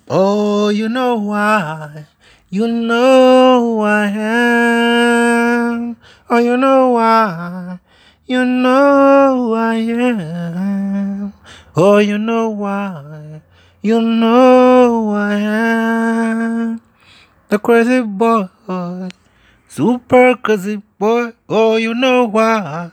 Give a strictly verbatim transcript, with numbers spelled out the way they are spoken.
Oh, you know why? You know who I am. Oh, you know why? You know who I am. Oh, you know why? You know who I am. The crazy boy. Super crazy boy. Oh, you know why?